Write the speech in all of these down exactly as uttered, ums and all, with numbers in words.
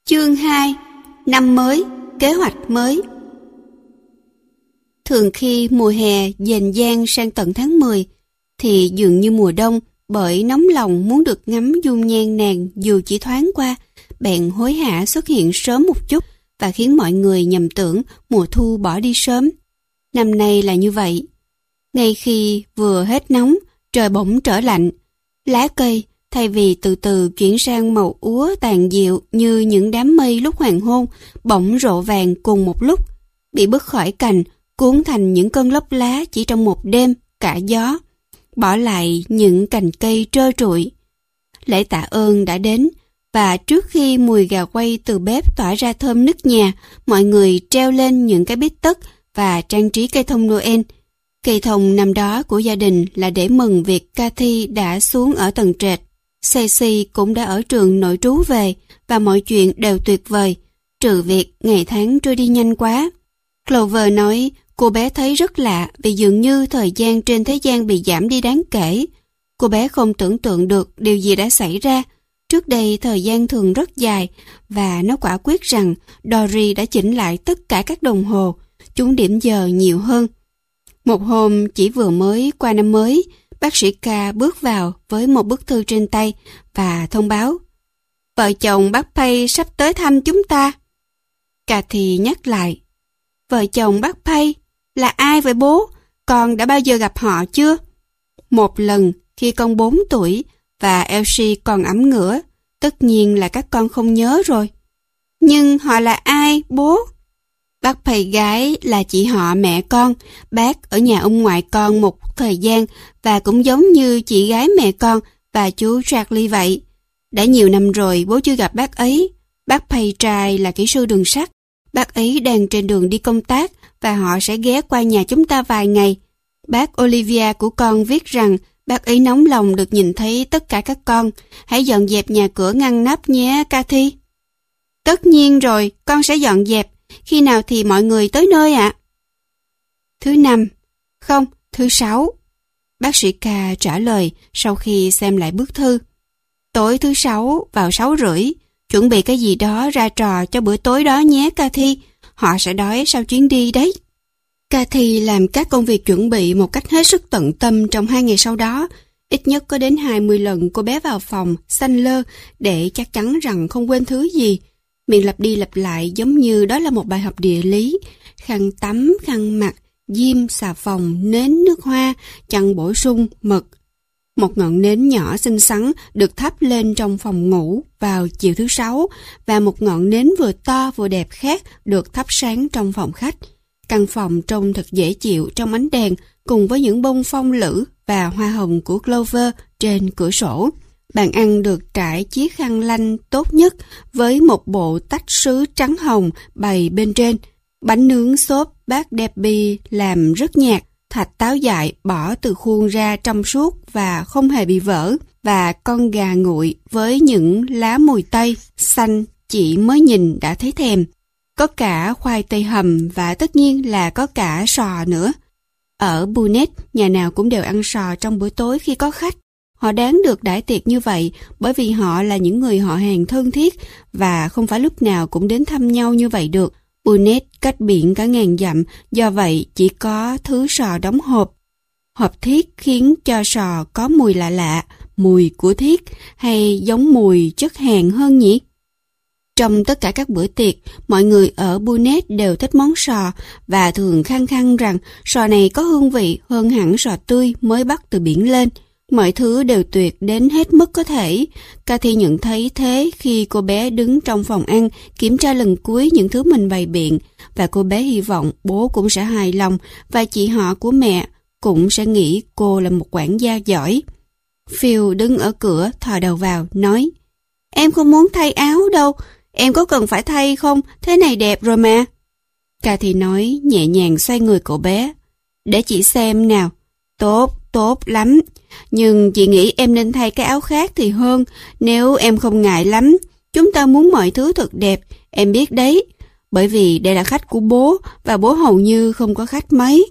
Chương hai. Năm mới, kế hoạch mới. Thường khi mùa hè dền dang sang tận tháng mười, thì dường như mùa đông, bởi nóng lòng muốn được ngắm dung nhan nàng dù chỉ thoáng qua, bèn hối hả xuất hiện sớm một chút và khiến mọi người nhầm tưởng mùa thu bỏ đi sớm. Năm nay là như vậy. Ngay khi vừa hết nóng, trời bỗng trở lạnh. Lá cây, thay vì từ từ chuyển sang màu úa tàn dịu như những đám mây lúc hoàng hôn, bỗng rộ vàng cùng một lúc, bị bứt khỏi cành, cuốn thành những cơn lốc lá chỉ trong một đêm, cả gió, bỏ lại những cành cây trơ trụi. Lễ tạ ơn đã đến, và trước khi mùi gà quay từ bếp tỏa ra thơm nức nhà, mọi người treo lên những cái bít tất và trang trí cây thông Noel. Cây thông năm đó của gia đình là để mừng việc Cathy đã xuống ở tầng trệt. Ceci cũng đã ở trường nội trú về và mọi chuyện đều tuyệt vời, trừ việc ngày tháng trôi đi nhanh quá. Clover nói cô bé thấy rất lạ vì dường như thời gian trên thế gian bị giảm đi đáng kể. Cô bé không tưởng tượng được điều gì đã xảy ra. Trước đây thời gian thường rất dài và nó quả quyết rằng Dory đã chỉnh lại tất cả các đồng hồ, chúng điểm giờ nhiều hơn. Một hôm chỉ vừa mới qua năm mới, bác sĩ K bước vào với một bức thư trên tay và thông báo: vợ chồng bác Pay sắp tới thăm chúng ta. Cathy nhắc lại: vợ chồng bác Pay là ai vậy bố? Con đã bao giờ gặp họ chưa? Một lần khi con bốn tuổi và Elsie còn ẵm ngửa. Tất nhiên là các con không nhớ rồi. Nhưng họ là ai bố? Bác Pay gái là chị họ mẹ con. Bác ở nhà ông ngoại con một thời gian và cũng giống như chị gái mẹ con và chú Charlie vậy. Đã nhiều năm rồi bố chưa gặp bác ấy. Bác Pay trai là kỹ sư đường sắt. Bác ấy đang trên đường đi công tác và họ sẽ ghé qua nhà chúng ta vài ngày. Bác Olivia của con viết rằng bác ấy nóng lòng được nhìn thấy tất cả các con. Hãy dọn dẹp nhà cửa ngăn nắp nhé Cathy. Tất nhiên rồi, con sẽ dọn dẹp. Khi nào thì mọi người tới nơi ạ? À? Thứ năm. Không, thứ sáu. Bác sĩ K trả lời sau khi xem lại bức thư. Tối thứ sáu vào sáu rưỡi. Chuẩn bị cái gì đó ra trò cho bữa tối đó nhé Cathy. Họ sẽ đói sau chuyến đi đấy. Cathy làm các công việc chuẩn bị một cách hết sức tận tâm trong hai ngày sau đó. Ít nhất có đến hai mươi lần cô bé vào phòng, xanh lơ, để chắc chắn rằng không quên thứ gì. Miệng lặp đi lặp lại giống như đó là một bài học địa lý. Khăn tắm, khăn mặt, diêm, xà phòng, nến nước hoa, chăn bổ sung, mật. Một ngọn nến nhỏ xinh xắn được thắp lên trong phòng ngủ vào chiều thứ sáu và một ngọn nến vừa to vừa đẹp khác được thắp sáng trong phòng khách. Căn phòng trông thật dễ chịu trong ánh đèn cùng với những bông phong lữ và hoa hồng của Clover trên cửa sổ. Bàn ăn được trải chiếc khăn lanh tốt nhất với một bộ tách sứ trắng hồng bày bên trên. Bánh nướng xốp bác Debbie làm rất nhạt, thạch táo dại bỏ từ khuôn ra trong suốt và không hề bị vỡ, và con gà nguội với những lá mùi tây xanh chỉ mới nhìn đã thấy thèm. Có cả khoai tây hầm và tất nhiên là có cả sò nữa. Ở Bunnet, nhà nào cũng đều ăn sò trong bữa tối khi có khách. Họ đáng được đãi tiệc như vậy bởi vì họ là những người họ hàng thân thiết và không phải lúc nào cũng đến thăm nhau như vậy được. Bunnet cách biển cả ngàn dặm, do vậy chỉ có thứ sò đóng hộp. Hộp thiết khiến cho sò có mùi lạ lạ, mùi của thiết hay giống mùi chất hàn hơn nhỉ? Trong tất cả các bữa tiệc, mọi người ở Bunnet đều thích món sò và thường khăng khăng rằng sò này có hương vị hơn hẳn sò tươi mới bắt từ biển lên. Mọi thứ đều tuyệt đến hết mức có thể. Cathy nhận thấy thế khi cô bé đứng trong phòng ăn kiểm tra lần cuối những thứ mình bày biện, và cô bé hy vọng bố cũng sẽ hài lòng và chị họ của mẹ cũng sẽ nghĩ cô là một quản gia giỏi. Phil đứng ở cửa thò đầu vào nói: em không muốn thay áo đâu. Em có cần phải thay không? Thế này đẹp rồi mà. Cathy nói nhẹ nhàng xoay người cậu bé. Để chị xem nào. Tốt, tốt lắm. Nhưng chị nghĩ em nên thay cái áo khác thì hơn, nếu em không ngại lắm. Chúng ta muốn mọi thứ thật đẹp, em biết đấy. Bởi vì đây là khách của bố, và bố hầu như không có khách mấy.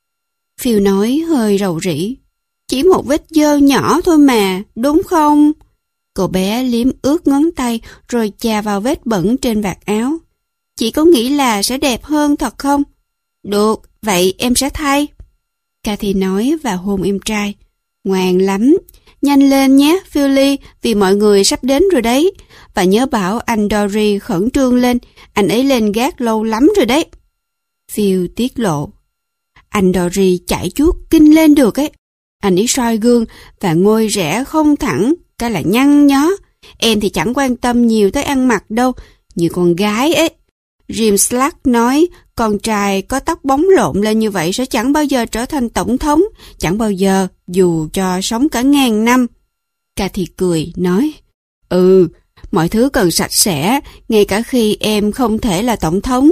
Phil nói hơi rầu rĩ. Chỉ một vết dơ nhỏ thôi mà, đúng không? Cậu bé liếm ướt ngón tay rồi chà vào vết bẩn trên vạt áo. Chị có nghĩ là sẽ đẹp hơn thật không? Được, vậy em sẽ thay. Cathy nói và hôn em trai. Ngoan lắm. Nhanh lên nhé, Philly, vì mọi người sắp đến rồi đấy. Và nhớ bảo anh Dory khẩn trương lên, anh ấy lên gác lâu lắm rồi đấy. Phil tiết lộ. Anh Dory chạy chuốt kinh lên được ấy. Anh ấy soi gương và ngôi rẽ không thẳng, cái là nhăn nhó. Em thì chẳng quan tâm nhiều tới ăn mặc đâu, như con gái ấy. Jim Slack nói con trai có tóc bóng lộn lên như vậy sẽ chẳng bao giờ trở thành tổng thống, chẳng bao giờ, dù cho sống cả ngàn năm. Cathy cười, nói, ừ, mọi thứ cần sạch sẽ, ngay cả khi em không thể là tổng thống.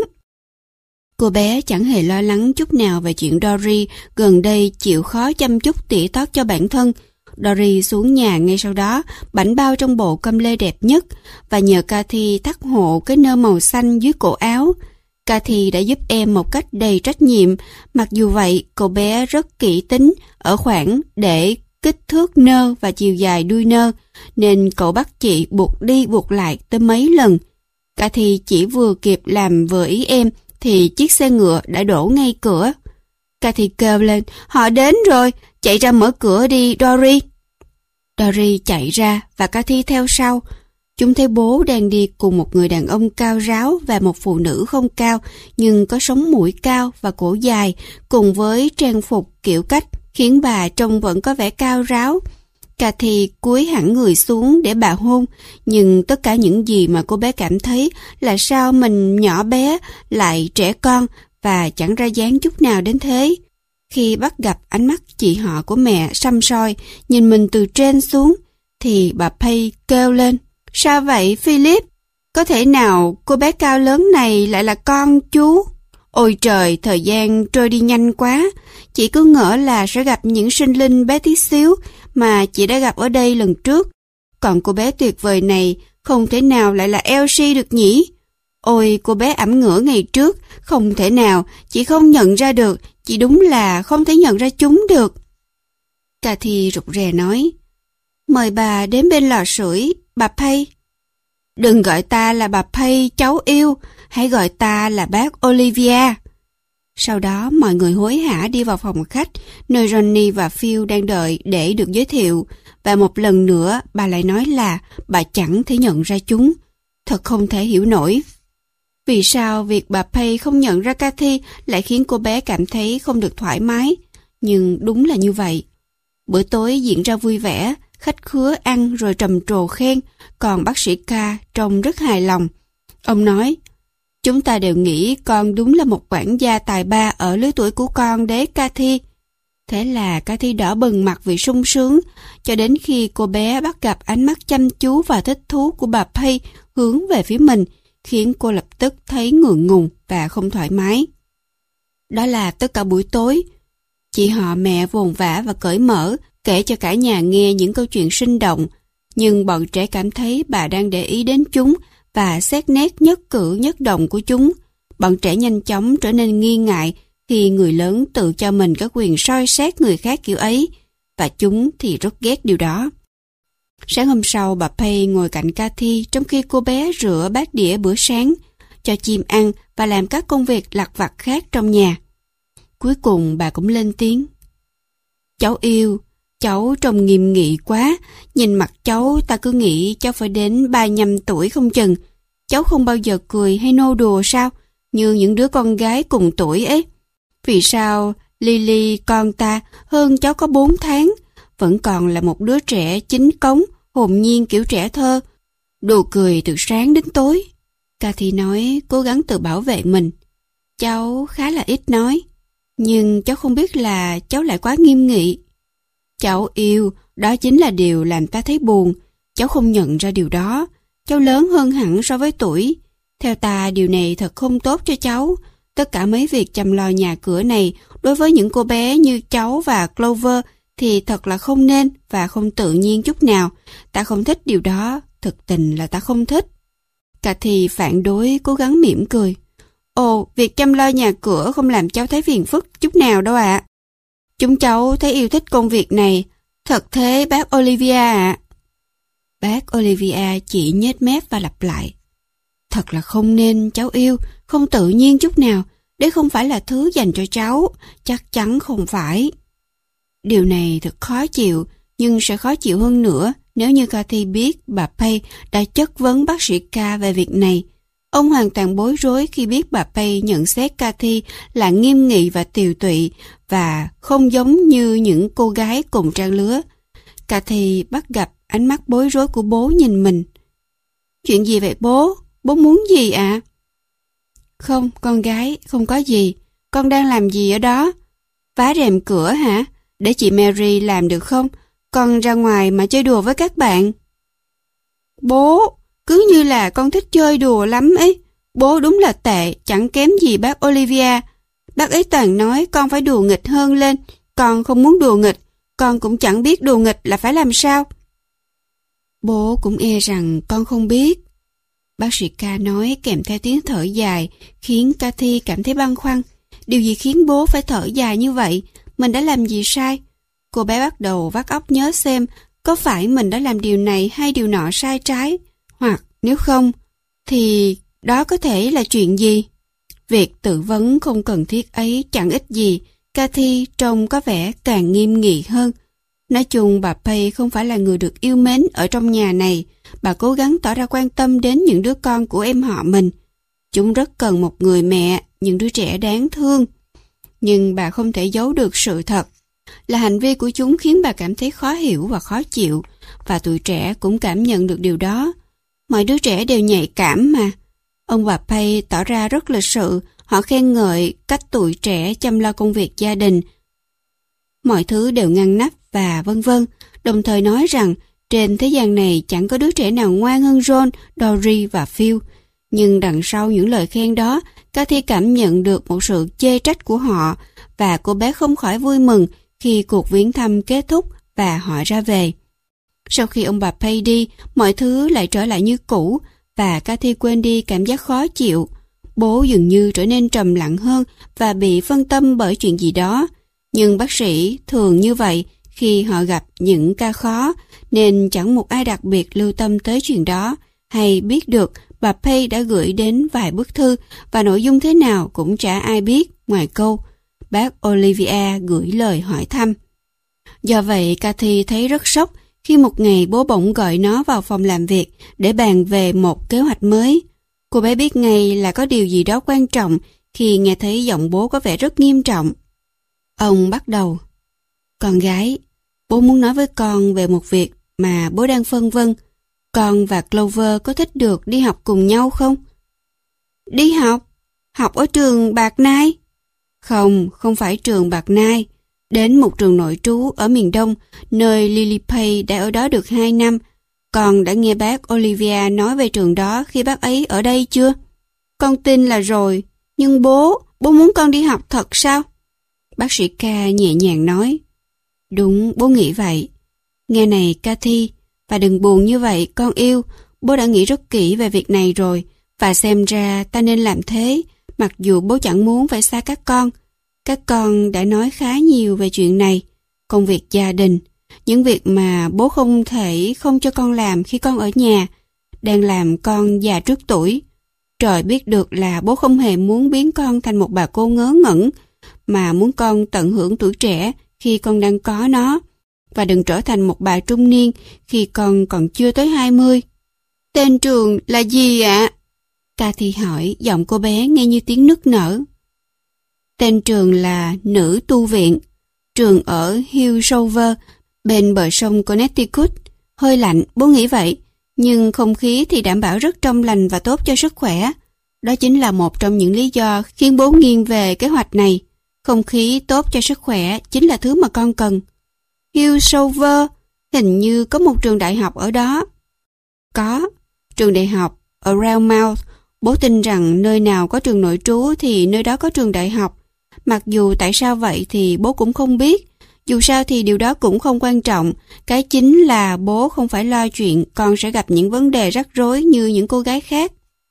Cô bé chẳng hề lo lắng chút nào về chuyện Dory gần đây chịu khó chăm chút tỉa tót cho bản thân. Dory xuống nhà ngay sau đó, bảnh bao trong bộ com lê đẹp nhất và nhờ Cathy thắt hộ cái nơ màu xanh dưới cổ áo. Cathy đã giúp em một cách đầy trách nhiệm, mặc dù vậy cô bé rất kỹ tính ở khoảng để kích thước nơ và chiều dài đuôi nơ, nên cậu bắt chị buộc đi buộc lại tới mấy lần. Cathy chỉ vừa kịp làm vừa ý em thì chiếc xe ngựa đã đổ ngay cửa. Cathy kêu lên, họ đến rồi, chạy ra mở cửa đi Dory. Dory chạy ra và Cathy theo sau. Chúng thấy bố đang đi cùng một người đàn ông cao ráo và một phụ nữ không cao nhưng có sống mũi cao và cổ dài, cùng với trang phục kiểu cách khiến bà trông vẫn có vẻ cao ráo. Cathy cúi hẳn người xuống để bà hôn, nhưng tất cả những gì mà cô bé cảm thấy là sao mình nhỏ bé lại trẻ con và chẳng ra dáng chút nào đến thế. Khi bắt gặp ánh mắt chị họ của mẹ săm soi nhìn mình từ trên xuống thì bà Pay kêu lên, sao vậy Philip? Có thể nào cô bé cao lớn này lại là con chú? Ôi trời, thời gian trôi đi nhanh quá. Chị cứ ngỡ là sẽ gặp những sinh linh bé tí xíu mà chị đã gặp ở đây lần trước. Còn cô bé tuyệt vời này không thể nào lại là Elsie được nhỉ? Ôi, cô bé ẵm ngửa ngày trước, không thể nào, chị không nhận ra được, chị đúng là không thể nhận ra chúng được. Cathy rụt rè nói, mời bà đến bên lò sưởi, bà Pay. Đừng gọi ta là bà Pay, cháu yêu, hãy gọi ta là bác Olivia. Sau đó mọi người hối hả đi vào phòng khách, nơi Johnny và Phil đang đợi để được giới thiệu, và một lần nữa bà lại nói là bà chẳng thể nhận ra chúng. Thật không thể hiểu nổi. Vì sao việc bà Pay không nhận ra Cathy lại khiến cô bé cảm thấy không được thoải mái? Nhưng đúng là như vậy. Bữa tối diễn ra vui vẻ, khách khứa ăn rồi trầm trồ khen, còn bác sĩ K trông rất hài lòng. Ông nói, chúng ta đều nghĩ con đúng là một quản gia tài ba ở lứa tuổi của con đấy Cathy. Thế là Cathy đỏ bừng mặt vì sung sướng, cho đến khi cô bé bắt gặp ánh mắt chăm chú và thích thú của bà Pay hướng về phía mình, khiến cô lập tức thấy ngượng ngùng và không thoải mái. Đó là tất cả buổi tối. Chị họ mẹ vồn vã và cởi mở, kể cho cả nhà nghe những câu chuyện sinh động, nhưng bọn trẻ cảm thấy bà đang để ý đến chúng và xét nét nhất cử nhất động của chúng. Bọn trẻ nhanh chóng trở nên nghi ngại khi người lớn tự cho mình có quyền soi xét người khác kiểu ấy, và chúng thì rất ghét điều đó. Sáng hôm sau, bà Pay ngồi cạnh Cathy trong khi cô bé rửa bát đĩa bữa sáng, cho chim ăn và làm các công việc lặt vặt khác trong nhà. Cuối cùng bà cũng lên tiếng. Cháu yêu, cháu trông nghiêm nghị quá, nhìn mặt cháu ta cứ nghĩ cháu phải đến ba mươi lăm tuổi không chừng. Cháu không bao giờ cười hay nô đùa sao, như những đứa con gái cùng tuổi ấy. Vì sao Lily con ta hơn cháu có bốn tháng, vẫn còn là một đứa trẻ chính cống, hồn nhiên kiểu trẻ thơ, đùa cười từ sáng đến tối. Cathy nói, cố gắng tự bảo vệ mình. Cháu khá là ít nói, nhưng cháu không biết là cháu lại quá nghiêm nghị. Cháu yêu, đó chính là điều làm ta thấy buồn. Cháu không nhận ra điều đó. Cháu lớn hơn hẳn so với tuổi. Theo ta, điều này thật không tốt cho cháu. Tất cả mấy việc chăm lo nhà cửa này đối với những cô bé như cháu và Clover thì thật là không nên và không tự nhiên chút nào. Ta không thích điều đó, thực tình là ta không thích. Cathy phản đối, cố gắng mỉm cười. Ồ, việc chăm lo nhà cửa không làm cháu thấy phiền phức chút nào đâu ạ. À. Chúng cháu thấy yêu thích công việc này. Thật thế bác Olivia ạ. À. Bác Olivia chỉ nhếch mép và lặp lại. Thật là không nên, cháu yêu, không tự nhiên chút nào. Đấy không phải là thứ dành cho cháu, chắc chắn không phải. Điều này thật khó chịu, nhưng sẽ khó chịu hơn nữa nếu như Cathy biết bà Pay đã chất vấn bác sĩ K về việc này. Ông hoàn toàn bối rối khi biết bà Pay nhận xét Cathy là nghiêm nghị và tiều tụy và không giống như những cô gái cùng trang lứa. Cathy bắt gặp ánh mắt bối rối của bố nhìn mình. Chuyện gì vậy bố? Bố muốn gì ạ? À? Không, con gái, không có gì. Con đang làm gì ở đó? Vá rèm cửa hả? Để chị Mary làm được không? Con ra ngoài mà chơi đùa với các bạn. Bố, cứ như là con thích chơi đùa lắm ấy. Bố đúng là tệ, chẳng kém gì bác Olivia. Bác ấy toàn nói con phải đùa nghịch hơn lên. Con không muốn đùa nghịch, con cũng chẳng biết đùa nghịch là phải làm sao. Bố cũng e rằng con không biết. Bác sĩ K nói kèm theo tiếng thở dài, khiến Cathy cảm thấy băn khoăn. Điều gì khiến bố phải thở dài như vậy? Mình đã làm gì sai? Cô bé bắt đầu vắt óc nhớ xem có phải mình đã làm điều này hay điều nọ sai trái. Hoặc nếu không, thì đó có thể là chuyện gì? Việc tự vấn không cần thiết ấy chẳng ích gì. Cathy trông có vẻ càng nghiêm nghị hơn. Nói chung bà Pay không phải là người được yêu mến ở trong nhà này. Bà cố gắng tỏ ra quan tâm đến những đứa con của em họ mình. Chúng rất cần một người mẹ, những đứa trẻ đáng thương. Nhưng bà không thể giấu được sự thật là hành vi của chúng khiến bà cảm thấy khó hiểu và khó chịu, và tụi trẻ cũng cảm nhận được điều đó. Mọi đứa trẻ đều nhạy cảm mà. Ông bà Pay tỏ ra rất lịch sự, họ khen ngợi cách tụi trẻ chăm lo công việc gia đình. Mọi thứ đều ngăn nắp và vân vân, đồng thời nói rằng trên thế gian này chẳng có đứa trẻ nào ngoan hơn John, Dory và Phil. Nhưng đằng sau những lời khen đó, Cathy cảm nhận được một sự chê trách của họ, và cô bé không khỏi vui mừng khi cuộc viếng thăm kết thúc và họ ra về. Sau khi ông bà Pay đi, mọi thứ lại trở lại như cũ, và Cathy quên đi cảm giác khó chịu. Bố dường như trở nên trầm lặng hơn và bị phân tâm bởi chuyện gì đó. Nhưng bác sĩ thường như vậy khi họ gặp những ca khó, nên chẳng một ai đặc biệt lưu tâm tới chuyện đó, hay biết được bà Pay đã gửi đến vài bức thư, và nội dung thế nào cũng chả ai biết ngoài câu bác Olivia gửi lời hỏi thăm. Do vậy, Cathy thấy rất sốc khi một ngày bố bỗng gọi nó vào phòng làm việc để bàn về một kế hoạch mới. Cô bé biết ngay là có điều gì đó quan trọng khi nghe thấy giọng bố có vẻ rất nghiêm trọng. Ông bắt đầu. Con gái, bố muốn nói với con về một việc mà bố đang phân vân. Con và Clover có thích được đi học cùng nhau không? Đi học? Học ở trường Bạc Nai? Không, không phải trường Bạc Nai. Đến một trường nội trú ở miền Đông, nơi Lily Pay đã ở đó được hai năm. Con đã nghe bác Olivia nói về trường đó khi bác ấy ở đây chưa? Con tin là rồi, nhưng bố, bố muốn con đi học thật sao? Bác sĩ K nhẹ nhàng nói. Đúng, bố nghĩ vậy. Nghe này Cathy, và đừng buồn như vậy, con yêu. Bố đã nghĩ rất kỹ về việc này rồi, và xem ra ta nên làm thế, mặc dù bố chẳng muốn phải xa các con. Các con đã nói khá nhiều về chuyện này, công việc gia đình, những việc mà bố không thể không cho con làm khi con ở nhà, đang làm con già trước tuổi. Trời biết được là bố không hề muốn biến con thành một bà cô ngớ ngẩn, mà muốn con tận hưởng tuổi trẻ khi con đang có nó, và đừng trở thành một bà trung niên khi con còn chưa tới hai mươi. Tên trường là gì ạ? Cathy hỏi, giọng cô bé nghe như tiếng nức nở. Tên trường là Nữ Tu Viện, trường ở Hillsover, bên bờ sông Connecticut. Hơi lạnh, bố nghĩ vậy, nhưng không khí thì đảm bảo rất trong lành và tốt cho sức khỏe. Đó chính là một trong những lý do khiến bố nghiêng về kế hoạch này. Không khí tốt cho sức khỏe chính là thứ mà con cần. Hillsover, hình như có một trường đại học ở đó. Có, trường đại học ở Roundmouth. Bố tin rằng nơi nào có trường nội trú thì nơi đó có trường đại học. Mặc dù tại sao vậy thì bố cũng không biết. Dù sao thì điều đó cũng không quan trọng. Cái chính là bố không phải lo chuyện con sẽ gặp những vấn đề rắc rối như những cô gái khác.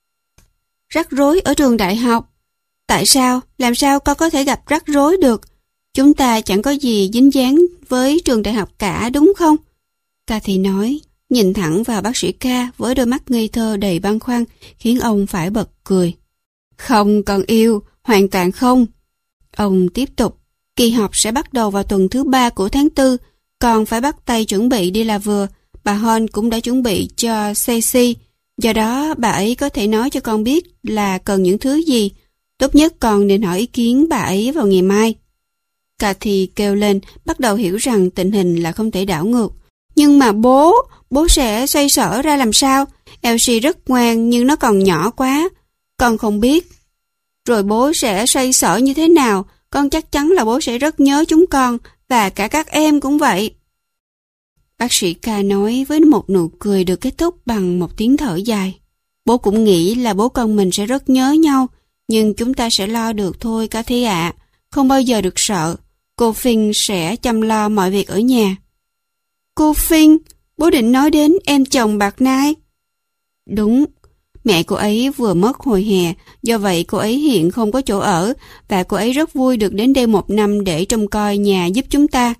Rắc rối ở trường đại học? Tại sao? Làm sao con có thể gặp rắc rối được? Chúng ta chẳng có gì dính dáng với trường đại học cả, đúng không? Cathy nói, nhìn thẳng vào bác sĩ K với đôi mắt ngây thơ đầy băn khoăn, khiến ông phải bật cười. Không, con yêu, hoàn toàn không. Ông tiếp tục, kỳ học sẽ bắt đầu vào tuần thứ ba của tháng tư, con phải bắt tay chuẩn bị đi là vừa. Bà Hon cũng đã chuẩn bị cho Ceci, do đó bà ấy có thể nói cho con biết là cần những thứ gì. Tốt nhất con nên hỏi ý kiến bà ấy vào ngày mai. Cathy kêu lên, bắt đầu hiểu rằng tình hình là không thể đảo ngược. Nhưng mà bố, bố sẽ xoay sở ra làm sao? Elsie rất ngoan nhưng nó còn nhỏ quá. Con không biết. Rồi bố sẽ xoay sở như thế nào? Con chắc chắn là bố sẽ rất nhớ chúng con, và cả các em cũng vậy. Bác sĩ K nói với một nụ cười được kết thúc bằng một tiếng thở dài. Bố cũng nghĩ là bố con mình sẽ rất nhớ nhau, nhưng chúng ta sẽ lo được thôi Cathy ạ. Không bao giờ được sợ. Cô Finn sẽ chăm lo mọi việc ở nhà. Cô Finn? Bố định nói đến em chồng bạc nai. Đúng. Mẹ cô ấy vừa mất hồi hè, do vậy cô ấy hiện không có chỗ ở, và cô ấy rất vui được đến đây một năm để trông coi nhà giúp chúng ta.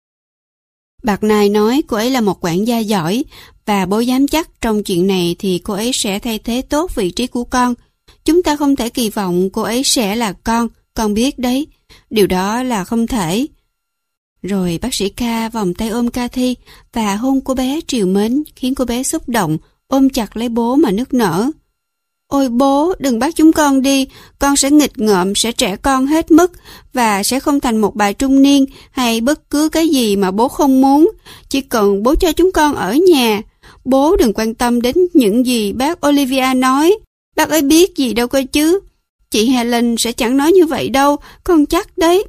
Bạc nai nói cô ấy là một quản gia giỏi, và bố dám chắc trong chuyện này thì cô ấy sẽ thay thế tốt vị trí của con. Chúng ta không thể kỳ vọng cô ấy sẽ là con, con biết đấy. Điều đó là không thể. Rồi bác sĩ K vòng tay ôm Cathy và hôn cô bé trìu mến, khiến cô bé xúc động, ôm chặt lấy bố mà nức nở. Ôi bố, đừng bắt chúng con đi, con sẽ nghịch ngợm, sẽ trẻ con hết mức và sẽ không thành một bà trung niên hay bất cứ cái gì mà bố không muốn. Chỉ cần bố cho chúng con ở nhà. Bố đừng quan tâm đến những gì bác Olivia nói. Bác ấy biết gì đâu cơ chứ. Chị Helen sẽ chẳng nói như vậy đâu, con chắc đấy.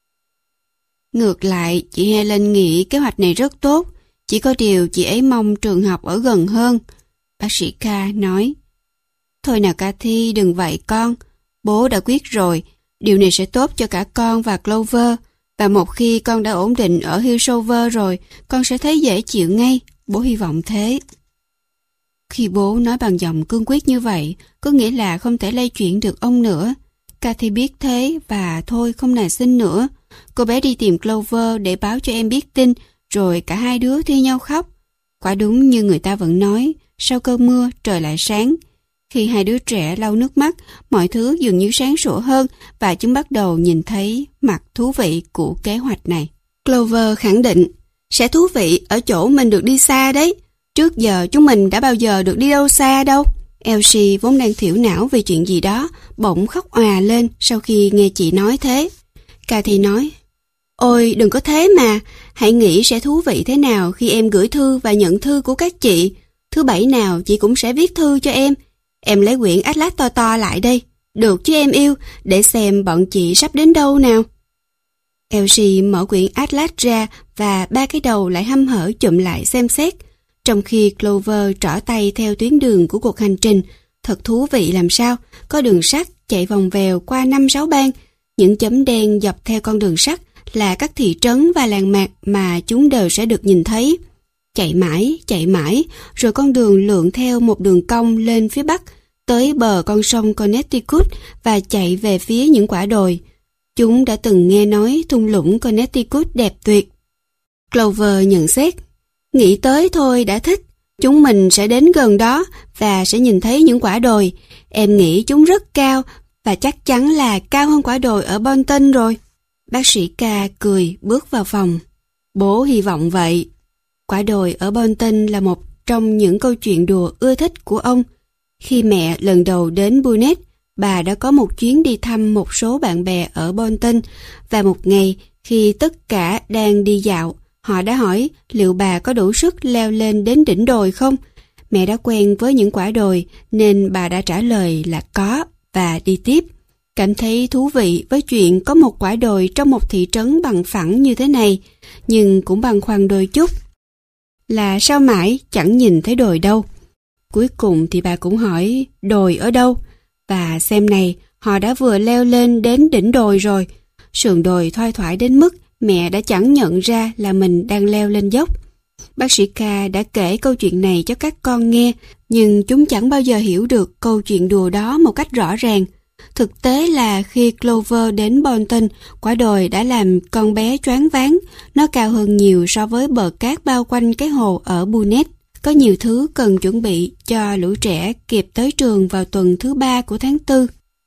Ngược lại, chị Helen nghĩ kế hoạch này rất tốt. Chỉ có điều chị ấy mong trường học ở gần hơn. Bác sĩ K nói. Thôi nào Cathy, đừng vậy con. Bố đã quyết rồi. Điều này sẽ tốt cho cả con và Clover. Và một khi con đã ổn định ở Hillsover rồi, con sẽ thấy dễ chịu ngay. Bố hy vọng thế. Khi bố nói bằng giọng cương quyết như vậy, có nghĩa là không thể lay chuyển được ông nữa. Cathy biết thế và thôi không nài xin nữa. Cô bé đi tìm Clover để báo cho em biết tin, rồi cả hai đứa thi nhau khóc. Quả đúng như người ta vẫn nói, sau cơn mưa trời lại sáng. Khi hai đứa trẻ lau nước mắt, mọi thứ dường như sáng sủa hơn và chúng bắt đầu nhìn thấy mặt thú vị của kế hoạch này. Clover khẳng định, sẽ thú vị ở chỗ mình được đi xa đấy. Trước giờ chúng mình đã bao giờ được đi đâu xa đâu. Elsie vốn đang thiểu não vì chuyện gì đó, bỗng khóc òa lên sau khi nghe chị nói thế. Cathy nói, ôi đừng có thế mà, hãy nghĩ sẽ thú vị thế nào khi em gửi thư và nhận thư của các chị. Thứ bảy nào chị cũng sẽ viết thư cho em. Em lấy quyển Atlas to to lại đây, được chứ em yêu, để xem bọn chị sắp đến đâu nào. Elsie mở quyển Atlas ra và ba cái đầu lại hăm hở chụm lại xem xét, trong khi Clover trỏ tay theo tuyến đường của cuộc hành trình. Thật thú vị làm sao, có đường sắt chạy vòng vèo qua năm sáu bang. Những chấm đen dọc theo con đường sắt là các thị trấn và làng mạc mà chúng đều sẽ được nhìn thấy. Chạy mãi, chạy mãi, rồi con đường lượn theo một đường cong lên phía bắc, tới bờ con sông Connecticut và chạy về phía những quả đồi. Chúng đã từng nghe nói thung lũng Connecticut đẹp tuyệt. Clover nhận xét, nghĩ tới thôi đã thích. Chúng mình sẽ đến gần đó và sẽ nhìn thấy những quả đồi. Em nghĩ chúng rất cao và chắc chắn là cao hơn quả đồi ở Bolton rồi. Bác sĩ K cười bước vào phòng. Bố hy vọng vậy. Quả đồi ở Bolton là một trong những câu chuyện đùa ưa thích của ông. Khi mẹ lần đầu đến Bunnet, bà đã có một chuyến đi thăm một số bạn bè ở Bolton, và một ngày khi tất cả đang đi dạo, họ đã hỏi liệu bà có đủ sức leo lên đến đỉnh đồi không. Mẹ đã quen với những quả đồi nên bà đã trả lời là có và đi tiếp. Cảm thấy thú vị với chuyện có một quả đồi trong một thị trấn bằng phẳng như thế này, nhưng cũng băn khoăn đôi chút là sao mãi chẳng nhìn thấy đồi đâu. Cuối cùng thì bà cũng hỏi đồi ở đâu, và xem này, họ đã vừa leo lên đến đỉnh đồi rồi. Sườn đồi thoai thoải đến mức mẹ đã chẳng nhận ra là mình đang leo lên dốc. Bác sĩ K đã kể câu chuyện này cho các con nghe, nhưng chúng chẳng bao giờ hiểu được câu chuyện đùa đó một cách rõ ràng. Thực tế là khi Clover đến Bolton, quả đồi đã làm con bé choáng váng. Nó cao hơn nhiều so với bờ cát bao quanh cái hồ ở Bunnet. có nhiều thứ cần chuẩn bị cho lũ trẻ kịp tới trường vào tuần thứ ba của tháng tư.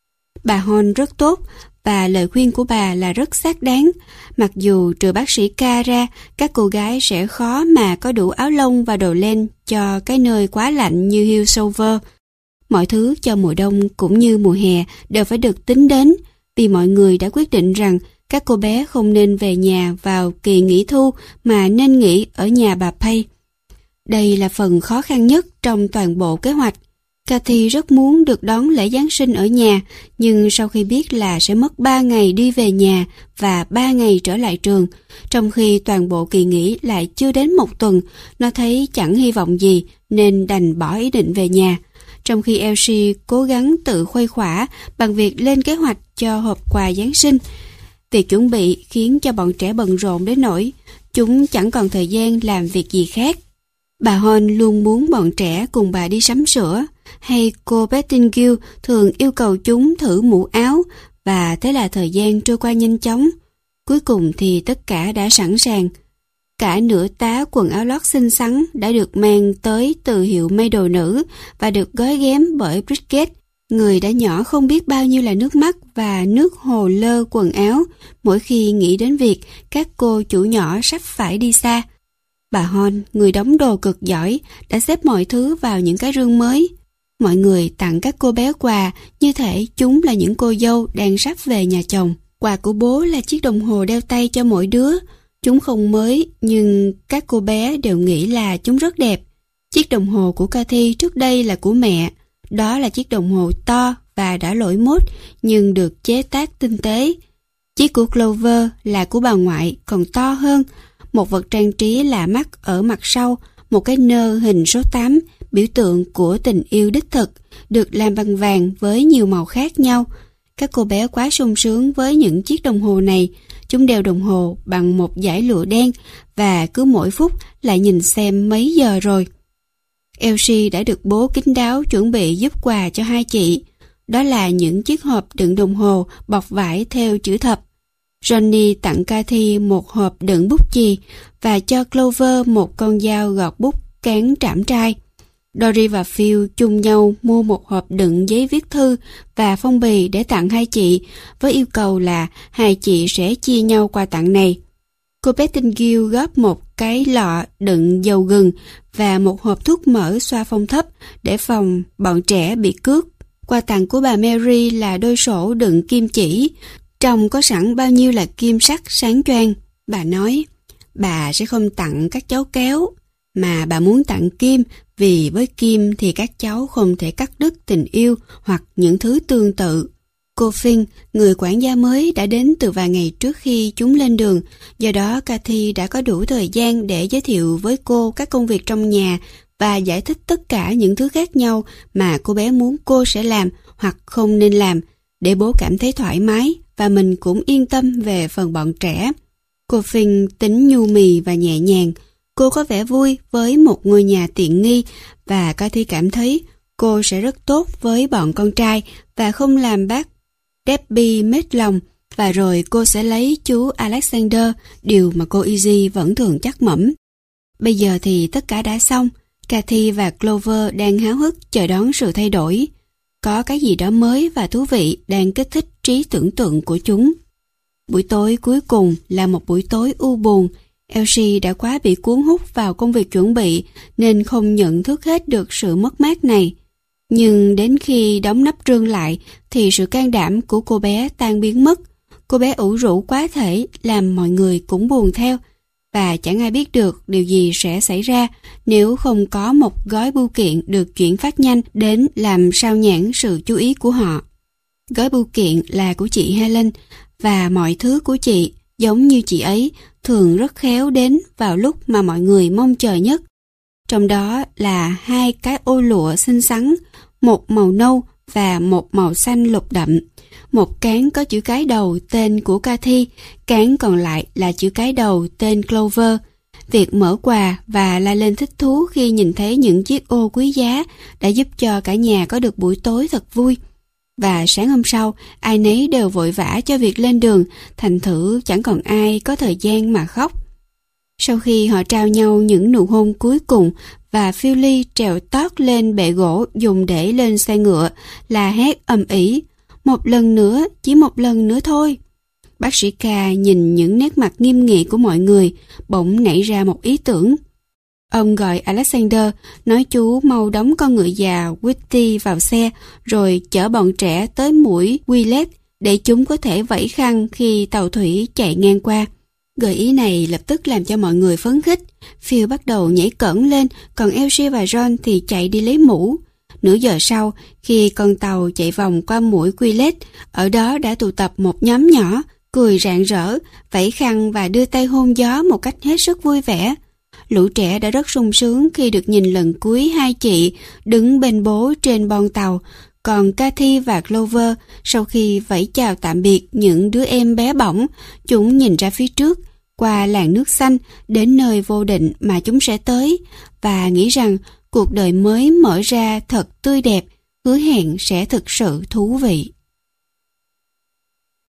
Bà Hon rất tốt và lời khuyên của bà là rất xác đáng. Mặc dù trừ bác sĩ K ra, các cô gái sẽ khó mà có đủ áo lông và đồ len cho cái nơi quá lạnh như Hillsover. Mọi thứ cho mùa đông cũng như mùa hè đều phải được tính đến, vì mọi người đã quyết định rằng các cô bé không nên về nhà vào kỳ nghỉ thu mà nên nghỉ ở nhà bà Pay. Đây là phần khó khăn nhất trong toàn bộ kế hoạch. Cathy rất muốn được đón lễ Giáng sinh ở nhà, nhưng sau khi biết là sẽ mất ba ngày đi về nhà và ba ngày trở lại trường, trong khi toàn bộ kỳ nghỉ lại chưa đến một tuần, nó thấy chẳng hy vọng gì nên đành bỏ ý định về nhà. Trong khi Elsie cố gắng tự khuây khỏa bằng việc lên kế hoạch cho hộp quà Giáng sinh, việc chuẩn bị khiến cho bọn trẻ bận rộn đến nỗi chúng chẳng còn thời gian làm việc gì khác. Bà Hon luôn muốn bọn trẻ cùng bà đi sắm sửa, hay cô Pettingill thường yêu cầu chúng thử mũ áo, và thế là thời gian trôi qua nhanh chóng. Cuối cùng thì tất cả đã sẵn sàng. Cả nửa tá quần áo lót xinh xắn đã được mang tới từ hiệu may đồ nữ và được gói ghém bởi Bridget, người đã nhỏ không biết bao nhiêu là nước mắt và nước hồ lơ quần áo mỗi khi nghĩ đến việc các cô chủ nhỏ sắp phải đi xa. Bà Hon, người đóng đồ cực giỏi, đã xếp mọi thứ vào những cái rương mới. Mọi người tặng các cô bé quà như thể chúng là những cô dâu đang sắp về nhà chồng. Quà của bố là chiếc đồng hồ đeo tay cho mỗi đứa. Chúng không mới, nhưng các cô bé đều nghĩ là chúng rất đẹp. Chiếc đồng hồ của Cathy trước đây là của mẹ. Đó là chiếc đồng hồ to và đã lỗi mốt, nhưng được chế tác tinh tế. Chiếc của Clover là của bà ngoại, còn to hơn. Một vật trang trí lạ mắt ở mặt sau, một cái nơ hình số tám, biểu tượng của tình yêu đích thực, được làm bằng vàng với nhiều màu khác nhau. Các cô bé quá sung sướng với những chiếc đồng hồ này. Chúng đeo đồng hồ bằng một dải lụa đen và cứ mỗi phút lại nhìn xem mấy giờ rồi. Elsie đã được bố kín đáo chuẩn bị giúp quà cho hai chị. Đó là những chiếc hộp đựng đồng hồ bọc vải theo chữ thập. Johnny tặng Cathy một hộp đựng bút chì và cho Clover một con dao gọt bút cán trảm trai. Dory và Phil chung nhau mua một hộp đựng giấy viết thư và phong bì để tặng hai chị, với yêu cầu là hai chị sẽ chia nhau quà tặng này. Cô Pettingill góp một cái lọ đựng dầu gừng và một hộp thuốc mỡ xoa phong thấp để phòng bọn trẻ bị cướp. Quà tặng của bà Mary là đôi sổ đựng kim chỉ, trong có sẵn bao nhiêu là kim sắc sáng choang. Bà nói, bà sẽ không tặng các cháu kéo, mà bà muốn tặng kim, vì với kim thì các cháu không thể cắt đứt tình yêu hoặc những thứ tương tự. Cô Finn, người quản gia mới, đã đến từ vài ngày trước khi chúng lên đường, do đó Cathy đã có đủ thời gian để giới thiệu với cô các công việc trong nhà và giải thích tất cả những thứ khác nhau mà cô bé muốn cô sẽ làm hoặc không nên làm, để bố cảm thấy thoải mái và mình cũng yên tâm về phần bọn trẻ. Cô Finn tính nhu mì và nhẹ nhàng. Cô có vẻ vui với một ngôi nhà tiện nghi và Cathy cảm thấy cô sẽ rất tốt với bọn con trai và không làm bác Debbie mết lòng, và rồi cô sẽ lấy chú Alexander, điều mà cô Easy vẫn thường trắc mẩm. Bây giờ thì tất cả đã xong. Cathy và Clover đang háo hức chờ đón sự thay đổi. Có cái gì đó mới và thú vị đang kích thích trí tưởng tượng của chúng. Buổi tối cuối cùng là một buổi tối u buồn. Elsie đã quá bị cuốn hút vào công việc chuẩn bị nên không nhận thức hết được sự mất mát này. Nhưng đến khi đóng nắp rương lại thì sự can đảm của cô bé tan biến mất. Cô bé ủ rũ quá thể làm mọi người cũng buồn theo, và chẳng ai biết được điều gì sẽ xảy ra nếu không có một gói bưu kiện được chuyển phát nhanh đến làm sao nhãng sự chú ý của họ. Gói bưu kiện là của chị Helen, và mọi thứ của chị, giống như chị ấy, thường rất khéo đến vào lúc mà mọi người mong chờ nhất. Trong đó là hai cái ô lụa xinh xắn, một màu nâu và một màu xanh lục đậm. Một cán có chữ cái đầu tên của Cathy, cán còn lại là chữ cái đầu tên Clover. Việc mở quà và la lên thích thú khi nhìn thấy những chiếc ô quý giá đã giúp cho cả nhà có được buổi tối thật vui. Và sáng hôm sau, ai nấy đều vội vã cho việc lên đường, thành thử chẳng còn ai có thời gian mà khóc. Sau khi họ trao nhau những nụ hôn cuối cùng và Philly trèo tót lên bệ gỗ dùng để lên xe ngựa, là hét ầm ĩ. Một lần nữa, chỉ một lần nữa thôi. Bác sĩ K nhìn những nét mặt nghiêm nghị của mọi người, bỗng nảy ra một ý tưởng. Ông gọi Alexander, nói chú mau đóng con ngựa già Whitty vào xe, rồi chở bọn trẻ tới mũi Willet để chúng có thể vẫy khăn khi tàu thủy chạy ngang qua. Gợi ý này lập tức làm cho mọi người phấn khích. Phil bắt đầu nhảy cẫng lên, còn Elsie và John thì chạy đi lấy mũ. Nửa giờ sau, khi con tàu chạy vòng qua mũi Willet, ở đó đã tụ tập một nhóm nhỏ, cười rạng rỡ, vẫy khăn và đưa tay hôn gió một cách hết sức vui vẻ. Lũ trẻ đã rất sung sướng khi được nhìn lần cuối hai chị đứng bên bố trên bon tàu, còn Cathy và Clover sau khi vẫy chào tạm biệt những đứa em bé bỏng, chúng nhìn ra phía trước, qua làn nước xanh đến nơi vô định mà chúng sẽ tới, và nghĩ rằng cuộc đời mới mở ra thật tươi đẹp, hứa hẹn sẽ thực sự thú vị.